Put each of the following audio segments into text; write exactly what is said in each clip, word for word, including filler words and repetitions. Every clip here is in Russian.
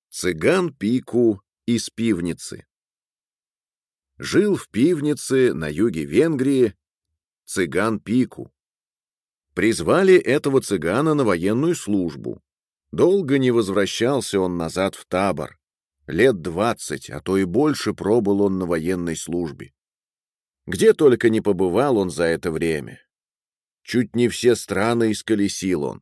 Цыган Пику из пивницы. Жил в пивнице на юге Венгрии цыган Пику. Призвали этого цыгана на военную службу. Долго не возвращался он назад в табор. Лет двадцать, а то и больше пробыл он на военной службе. Где только не побывал он за это время. Чуть не все страны исколесил он.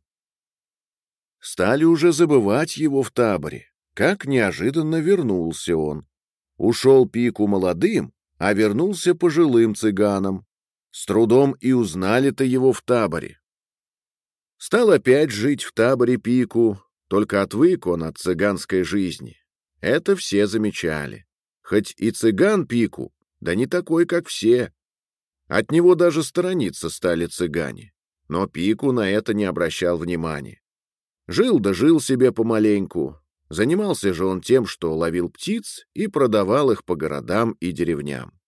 Стали уже забывать его в таборе. Как неожиданно вернулся он. Ушел Пику молодым, а вернулся пожилым цыганом. С трудом и узнали-то его в таборе. Стал опять жить в таборе Пику, только отвык он от цыганской жизни. Это все замечали. Хоть и цыган Пику, да не такой, как все. От него даже сторониться стали цыгане. Но Пику на это не обращал внимания. Жил да жил себе помаленьку. Занимался же он тем, что ловил птиц и продавал их по городам и деревням.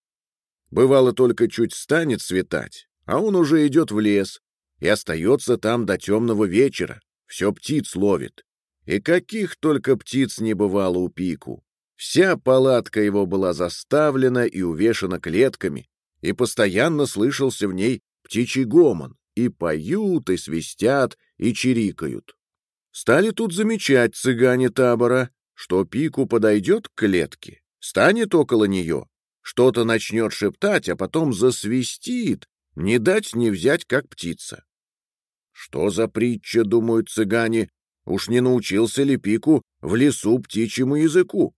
Бывало, только чуть станет светать, а он уже идет в лес и остается там до темного вечера, все птиц ловит. И каких только птиц не бывало у Пику. Вся палатка его была заставлена и увешана клетками, и постоянно слышался в ней птичий гомон, и поют, и свистят, и чирикают. Стали тут замечать цыгане табора, что Пику подойдет к клетке, станет около нее, что-то начнет шептать, а потом засвистит, не дать не взять, как птица. Что за притча, думают цыгане, уж не научился ли Пику в лесу птичьему языку?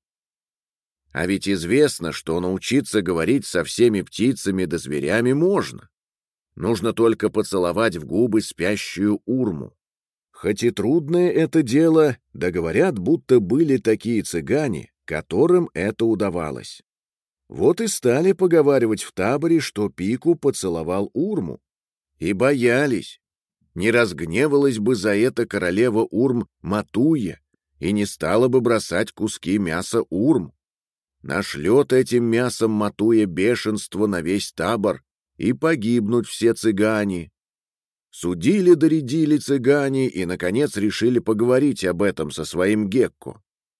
А ведь известно, что научиться говорить со всеми птицами да зверями можно. Нужно только поцеловать в губы спящую урму. Хоть и трудное это дело, да говорят, будто были такие цыгане, которым это удавалось. Вот и стали поговаривать в таборе, что Пику поцеловал урму. И боялись. Не разгневалась бы за это королева урм Матуя и не стала бы бросать куски мяса урм. Нашлет этим мясом Матуя бешенство на весь табор, и погибнут все цыгане. Судили-доредили цыгане и, наконец, решили поговорить об этом со своим Гекко.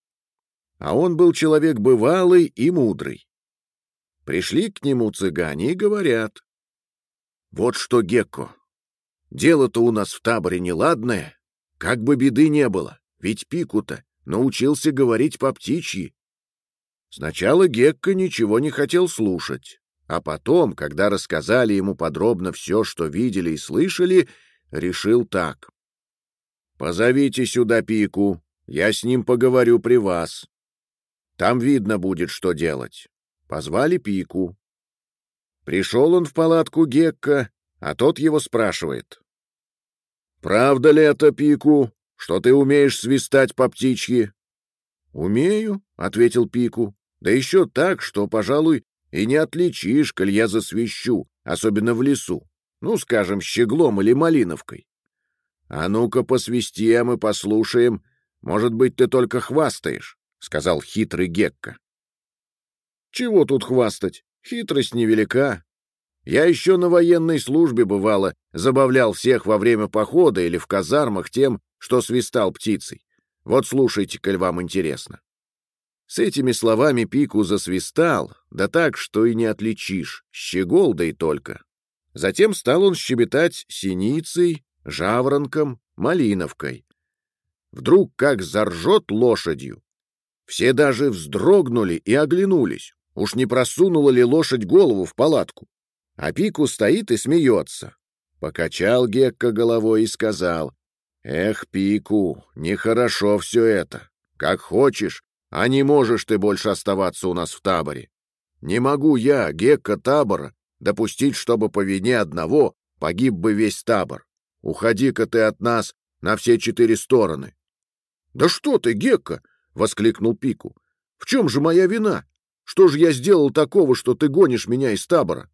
А он был человек бывалый и мудрый. Пришли к нему цыгане и говорят: «Вот что, Гекко, дело-то у нас в таборе неладное, как бы беды не было, ведь Пику-то научился говорить по-птичьи». Сначала Гекко ничего не хотел слушать. А потом, когда рассказали ему подробно все, что видели и слышали, решил так: «Позовите сюда Пику, я с ним поговорю при вас. Там видно будет, что делать». Позвали Пику. Пришел он в палатку Гекко, а тот его спрашивает: «Правда ли это, Пику, что ты умеешь свистать по птичьи?» «Умею», — ответил Пику, — «да еще так, что, пожалуй, и не отличишь, коль я засвищу, особенно в лесу, ну, скажем, щеглом или малиновкой. А ну-ка посвисти, а мы послушаем, может быть, ты только хвастаешь», — сказал хитрый Гекко. «Чего тут хвастать? Хитрость невелика. Я еще на военной службе, бывало, забавлял всех во время похода или в казармах тем, что свистал птицей. Вот слушайте, коль вам интересно». С этими словами Пику засвистал, да так, что и не отличишь, щегол да и только. Затем стал он щебетать синицей, жаворонком, малиновкой. Вдруг как заржет лошадью. Все даже вздрогнули и оглянулись. Уж не просунула ли лошадь голову в палатку? А Пику стоит и смеется. Покачал Гекко головой и сказал: «Эх, Пику, нехорошо все это. Как хочешь, а не можешь ты больше оставаться у нас в таборе. Не могу я, Гекко табора, допустить, чтобы по вине одного погиб бы весь табор. Уходи-ка ты от нас на все четыре стороны». «Да что ты, Гекко!» — воскликнул Пику. «В чем же моя вина? Что же я сделал такого, что ты гонишь меня из табора?»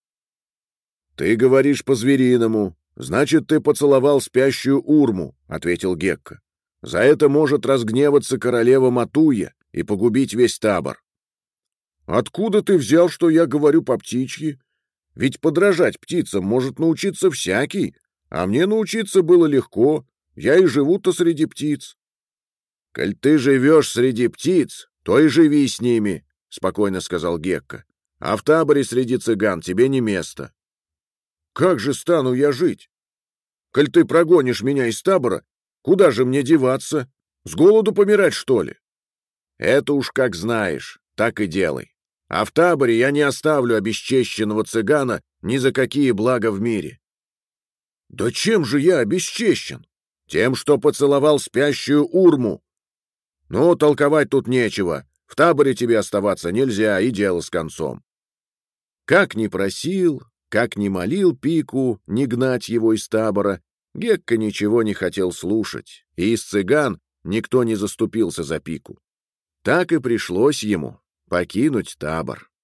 «Ты говоришь по-звериному, значит, ты поцеловал спящую урму», — ответил Гекко. «За это может разгневаться королева Матуя и погубить весь табор». «Откуда ты взял, что я говорю по-птичьи? Ведь подражать птицам может научиться всякий, а мне научиться было легко, я и живу-то среди птиц». «Коль ты живешь среди птиц, то и живи с ними», — спокойно сказал Гекка. «А в таборе среди цыган тебе не место». «Как же стану я жить? Коль ты прогонишь меня из табора, куда же мне деваться? С голоду помирать, что ли?» «Это уж как знаешь, так и делай. А в таборе я не оставлю обесчещенного цыгана ни за какие блага в мире». «Да чем же я обесчещен?» «Тем, что поцеловал спящую Урму». «Ну, толковать тут нечего. В таборе тебе оставаться нельзя, и дело с концом». Как ни просил, как ни молил Пику не гнать его из табора, Гекка ничего не хотел слушать, и из цыган никто не заступился за Пику. Так и пришлось ему покинуть табор.